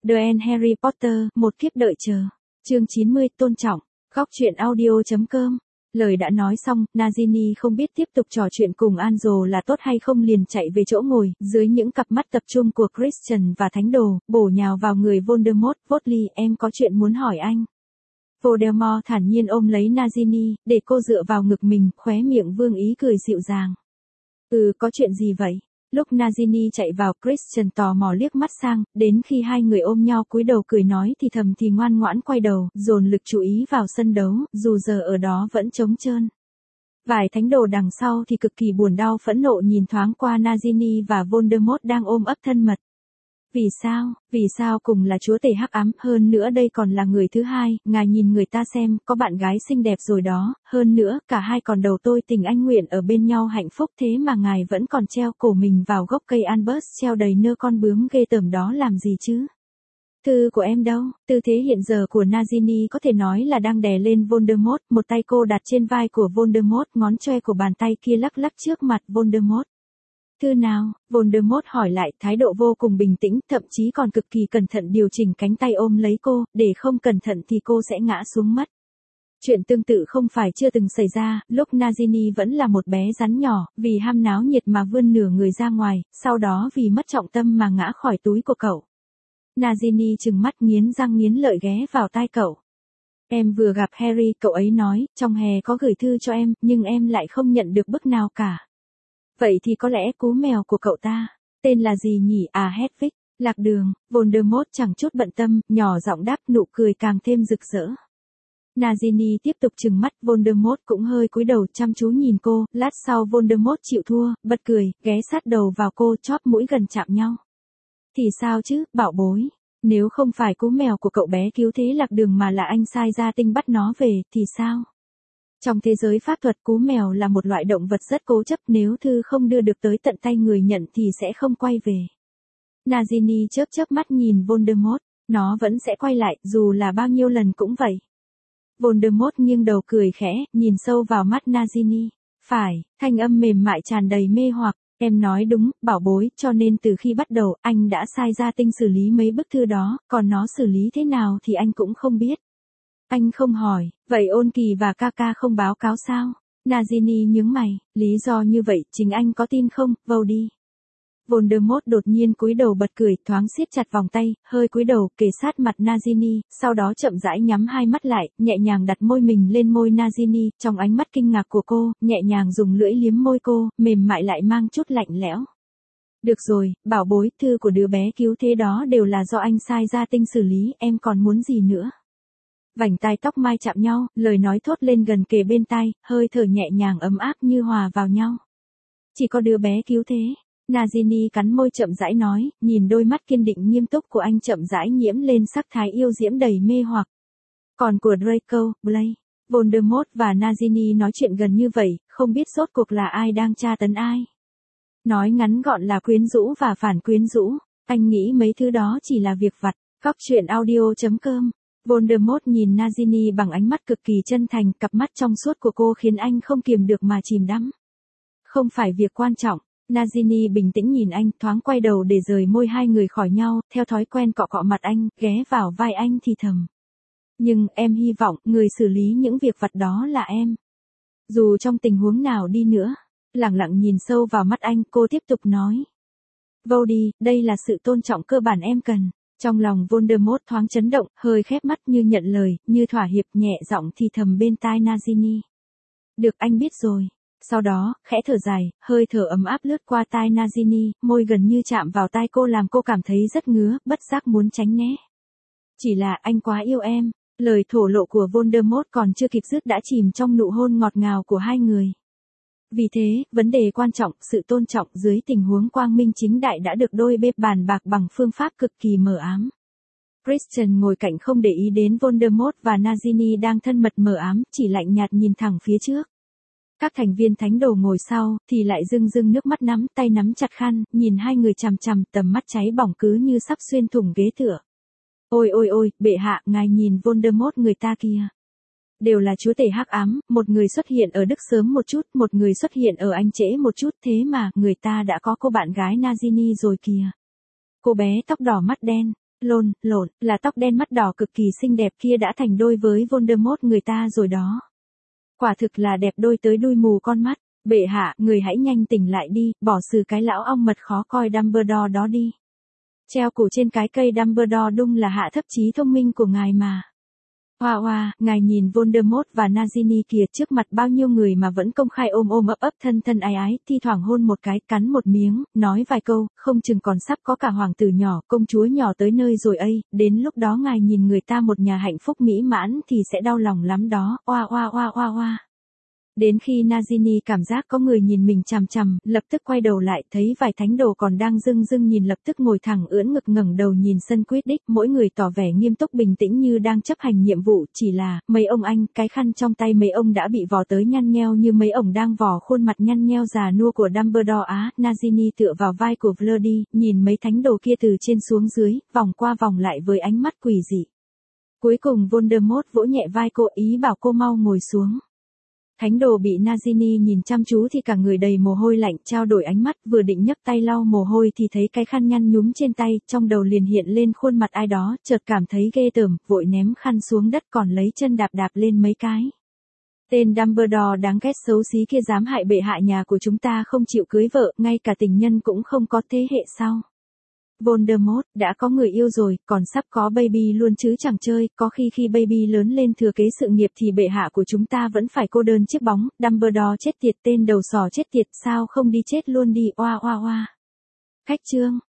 The End Harry Potter, một kiếp đợi chờ. Chương 90, tôn trọng. Góc truyện audio.com. Lời đã nói xong, Nagini không biết tiếp tục trò chuyện cùng Angel là tốt hay không, liền chạy về chỗ ngồi, dưới những cặp mắt tập trung của Christian và Thánh Đồ, bổ nhào vào người Voldemort. Voltley, em có chuyện muốn hỏi anh. Voldemort thản nhiên ôm lấy Nagini, để cô dựa vào ngực mình, khóe miệng vương ý cười dịu dàng. Có chuyện gì vậy? Lúc Nagini chạy vào, Christian tò mò liếc mắt sang, đến khi hai người ôm nhau cúi đầu cười nói thì thầm thì ngoan ngoãn quay đầu, dồn lực chú ý vào sân đấu, dù giờ ở đó vẫn trống trơn. Vài thánh đồ đằng sau thì cực kỳ buồn đau phẫn nộ nhìn thoáng qua Nagini và Voldemort đang ôm ấp thân mật. Vì sao cùng là chúa tể hắc ám, hơn nữa đây còn là người thứ hai, ngài nhìn người ta xem, có bạn gái xinh đẹp rồi đó, hơn nữa, cả hai còn đầu tôi tình anh nguyện ở bên nhau hạnh phúc, thế mà ngài vẫn còn treo cổ mình vào gốc cây Albus treo đầy nơ con bướm ghê tởm đó làm gì chứ? Thư của em đâu? Tư thế hiện giờ của Nagini có thể nói là đang đè lên Voldemort, một tay cô đặt trên vai của Voldemort, ngón choe của bàn tay kia lắc lắc trước mặt Voldemort. Thư nào? Voldemort hỏi lại, thái độ vô cùng bình tĩnh, thậm chí còn cực kỳ cẩn thận điều chỉnh cánh tay ôm lấy cô, để không cẩn thận thì cô sẽ ngã xuống mất. Chuyện tương tự không phải chưa từng xảy ra, lúc Nagini vẫn là một bé rắn nhỏ, vì ham náo nhiệt mà vươn nửa người ra ngoài, sau đó vì mất trọng tâm mà ngã khỏi túi của cậu. Nagini trừng mắt nghiến răng nghiến lợi ghé vào tai cậu. Em vừa gặp Harry, cậu ấy nói, trong hè có gửi thư cho em, nhưng em lại không nhận được bức nào cả. Vậy thì có lẽ cú mèo của cậu ta, tên là gì nhỉ? Hedwig, lạc đường. Voldemort chẳng chút bận tâm, nhỏ giọng đáp, nụ cười càng thêm rực rỡ. Nagini tiếp tục trừng mắt, Voldemort cũng hơi cúi đầu chăm chú nhìn cô, lát sau Voldemort chịu thua, bật cười, ghé sát đầu vào cô, chóp mũi gần chạm nhau. Thì sao chứ, bảo bối, nếu không phải cú mèo của cậu bé cứu thế lạc đường mà là anh sai gia tinh bắt nó về, thì sao? Trong thế giới pháp thuật, cú mèo là một loại động vật rất cố chấp, nếu thư không đưa được tới tận tay người nhận thì sẽ không quay về. Nagini chớp chớp mắt nhìn Voldemort, nó vẫn sẽ quay lại, dù là bao nhiêu lần cũng vậy. Voldemort nghiêng đầu cười khẽ, nhìn sâu vào mắt Nagini. Phải, thanh âm mềm mại tràn đầy mê hoặc, em nói đúng, bảo bối, cho nên từ khi bắt đầu, anh đã sai gia tinh xử lý mấy bức thư đó, còn nó xử lý thế nào thì anh cũng không biết. Anh không hỏi, vậy Ôn Kỳ và Kaka không báo cáo sao? Nagini nhướng mày, lý do như vậy, chính anh có tin không, vâu đi. Voldemort đột nhiên cúi đầu bật cười, thoáng siết chặt vòng tay, hơi cúi đầu, kề sát mặt Nagini, sau đó chậm rãi nhắm hai mắt lại, nhẹ nhàng đặt môi mình lên môi Nagini, trong ánh mắt kinh ngạc của cô, nhẹ nhàng dùng lưỡi liếm môi cô, mềm mại lại mang chút lạnh lẽo. Được rồi, bảo bối, thư của đứa bé cứu thế đó đều là do anh sai gia tinh xử lý, em còn muốn gì nữa? Vành tai tóc mai chạm nhau, lời nói thốt lên gần kề bên tai, hơi thở nhẹ nhàng ấm áp như hòa vào nhau. Chỉ có đứa bé cứu thế. Nagini cắn môi chậm rãi nói, nhìn đôi mắt kiên định nghiêm túc của anh chậm rãi nhiễm lên sắc thái yêu diễm đầy mê hoặc. Còn của Draco, Blake, Voldemort và Nagini nói chuyện gần như vậy, không biết rốt cuộc là ai đang tra tấn ai. Nói ngắn gọn là quyến rũ và phản quyến rũ, anh nghĩ mấy thứ đó chỉ là việc vặt. Góc truyện audio.com. Voldemort nhìn Nagini bằng ánh mắt cực kỳ chân thành, cặp mắt trong suốt của cô khiến anh không kiềm được mà chìm đắm. Không phải việc quan trọng. Nagini bình tĩnh nhìn anh, thoáng quay đầu để rời môi hai người khỏi nhau, theo thói quen cọ cọ mặt anh, ghé vào vai anh thì thầm. Nhưng, em hy vọng, người xử lý những việc vặt đó là em. Dù trong tình huống nào đi nữa. Lặng lặng nhìn sâu vào mắt anh, cô tiếp tục nói. Vô đi, đây là sự tôn trọng cơ bản em cần. Trong lòng Voldemort thoáng chấn động, hơi khép mắt như nhận lời, như thỏa hiệp, nhẹ giọng thì thầm bên tai Nagini. Được, anh biết rồi. Sau đó, khẽ thở dài, hơi thở ấm áp lướt qua tai Nagini, môi gần như chạm vào tai cô làm cô cảm thấy rất ngứa, bất giác muốn tránh né. Chỉ là anh quá yêu em. Lời thổ lộ của Voldemort còn chưa kịp dứt đã chìm trong nụ hôn ngọt ngào của hai người. Vì thế, vấn đề quan trọng, sự tôn trọng dưới tình huống quang minh chính đại đã được đôi bên bàn bạc bằng phương pháp cực kỳ mờ ám. Christian ngồi cạnh không để ý đến Voldemort và Nagini đang thân mật mờ ám, chỉ lạnh nhạt nhìn thẳng phía trước. Các thành viên thánh đồ ngồi sau, thì lại rưng rưng nước mắt nắm tay nắm chặt khăn, nhìn hai người chằm chằm, tầm mắt cháy bỏng cứ như sắp xuyên thủng ghế tựa. Ôi ôi ôi, bệ hạ, ngài nhìn Voldemort người ta kia. Đều là chúa tể hắc ám, một người xuất hiện ở Đức sớm một chút, một người xuất hiện ở Anh trễ một chút, thế mà, người ta đã có cô bạn gái Nagini rồi kìa. Cô bé tóc đỏ mắt đen, lộn, là tóc đen mắt đỏ cực kỳ xinh đẹp kia đã thành đôi với Voldemort người ta rồi đó. Quả thực là đẹp đôi tới đuôi mù con mắt. Bệ hạ, người hãy nhanh tỉnh lại đi, bỏ xử cái lão ong mật khó coi Dumbledore đó đi. Treo cổ trên cái cây Dumbledore đúng là hạ thấp trí thông minh của ngài mà. Hoa, ngài nhìn Voldemort và Nagini kìa, trước mặt bao nhiêu người mà vẫn công khai ôm ấp thân ái, thi thoảng hôn một cái, cắn một miếng, nói vài câu, không chừng còn sắp có cả hoàng tử nhỏ, công chúa nhỏ tới nơi rồi ấy, đến lúc đó ngài nhìn người ta một nhà hạnh phúc mỹ mãn thì sẽ đau lòng lắm đó, oa. Đến khi Nagini cảm giác có người nhìn mình chằm chằm, lập tức quay đầu lại, thấy vài thánh đồ còn đang dưng nhìn, lập tức ngồi thẳng ưỡn ngực ngẩng đầu nhìn sân Quidditch, mỗi người tỏ vẻ nghiêm túc bình tĩnh như đang chấp hành nhiệm vụ, chỉ là, mấy ông anh, cái khăn trong tay mấy ông đã bị vò tới nhăn nheo như mấy ông đang vò khuôn mặt nhăn nheo già nua của Dumbledore á. Nagini tựa vào vai của Fleur, nhìn mấy thánh đồ kia từ trên xuống dưới, vòng qua vòng lại với ánh mắt quỷ dị. Cuối cùng Voldemort vỗ nhẹ vai cô, ý bảo cô mau ngồi xuống. Thánh đồ bị Nagini nhìn chăm chú thì cả người đầy mồ hôi lạnh, trao đổi ánh mắt, vừa định nhấc tay lau mồ hôi thì thấy cái khăn nhăn nhúm trên tay, trong đầu liền hiện lên khuôn mặt ai đó, chợt cảm thấy ghê tởm, vội ném khăn xuống đất còn lấy chân đạp lên mấy cái. Tên Dumbledore đáng ghét xấu xí kia dám hại bệ hạ nhà của chúng ta, không chịu cưới vợ, ngay cả tình nhân cũng không có, thế hệ sau. Voldemort đã có người yêu rồi, còn sắp có baby luôn chứ chẳng chơi, có khi baby lớn lên thừa kế sự nghiệp thì bệ hạ của chúng ta vẫn phải cô đơn chiếc bóng. Dumbledore chết tiệt, tên đầu sỏ chết tiệt, sao không đi chết luôn đi, oa. Khách chương